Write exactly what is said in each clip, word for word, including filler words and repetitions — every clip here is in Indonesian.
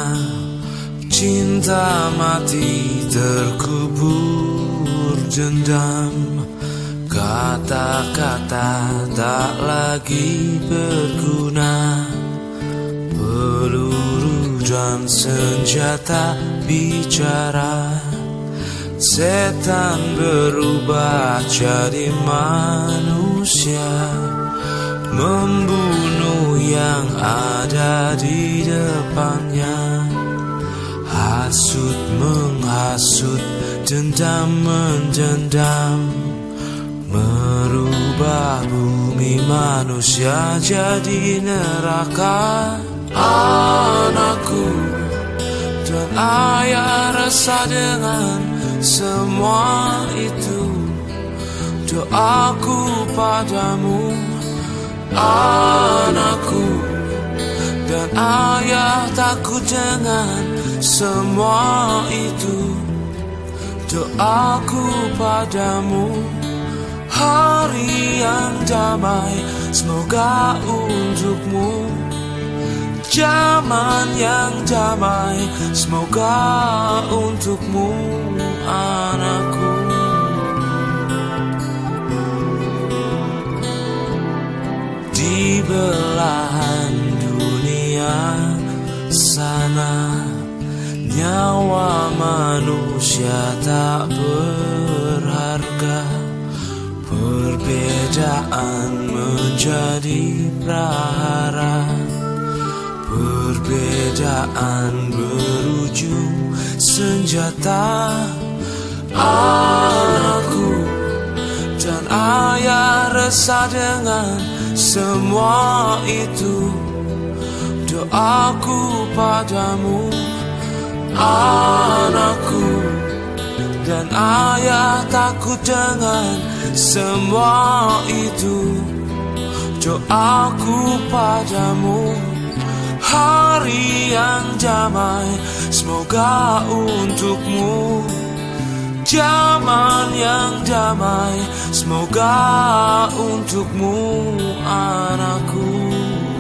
cinta mati terkubur dendam. Kata-kata tak lagi berguna, peluru dan senjata bicara. Setan berubah jadi manusia, membunuh yang ada di depannya. Hasut menghasut, dendam mendendam, merubah bumi manusia jadi neraka. Anakku dan ayah resah dengan semua itu. Doaku padamu, anakku dan ayah takut dengan semua itu. Doaku padamu, hari yang damai semoga untukmu. Zaman yang damai semoga untukmu, anakku. Di belahan dunia sana, nyawa manusia tak berharga. Perbedaan menjadi prahara, perbedaan berujung senjata. Anakku dan ayah resah dengan semua itu. Doaku padamu, anakku dan ayah takut dengan semua itu. Doaku padamu, hari yang damai semoga untukmu. Zaman yang damai semoga untukmu, anakku.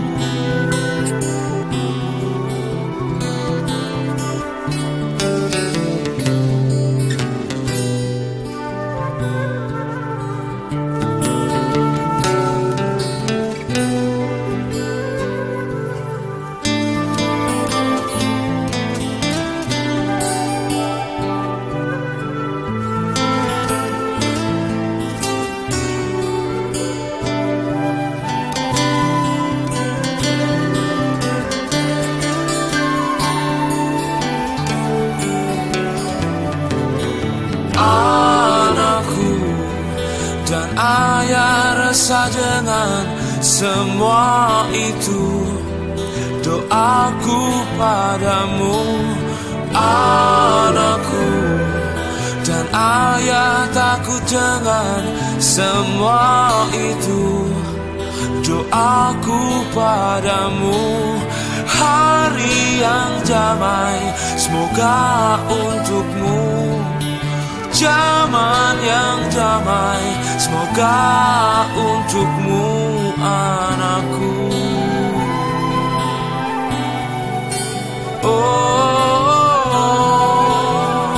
Dan ayah resah dengan semua itu. Doaku padamu, anakku dan ayah takut dengan semua itu. Doaku padamu, hari yang damai semoga untukmu. Zaman yang damai semoga untukmu, anakku. Oh,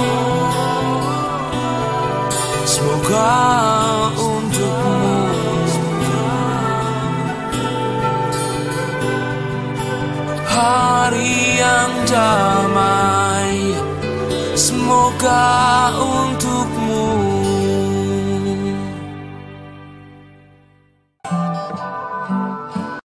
semoga untukmu. Hari yang damai semoga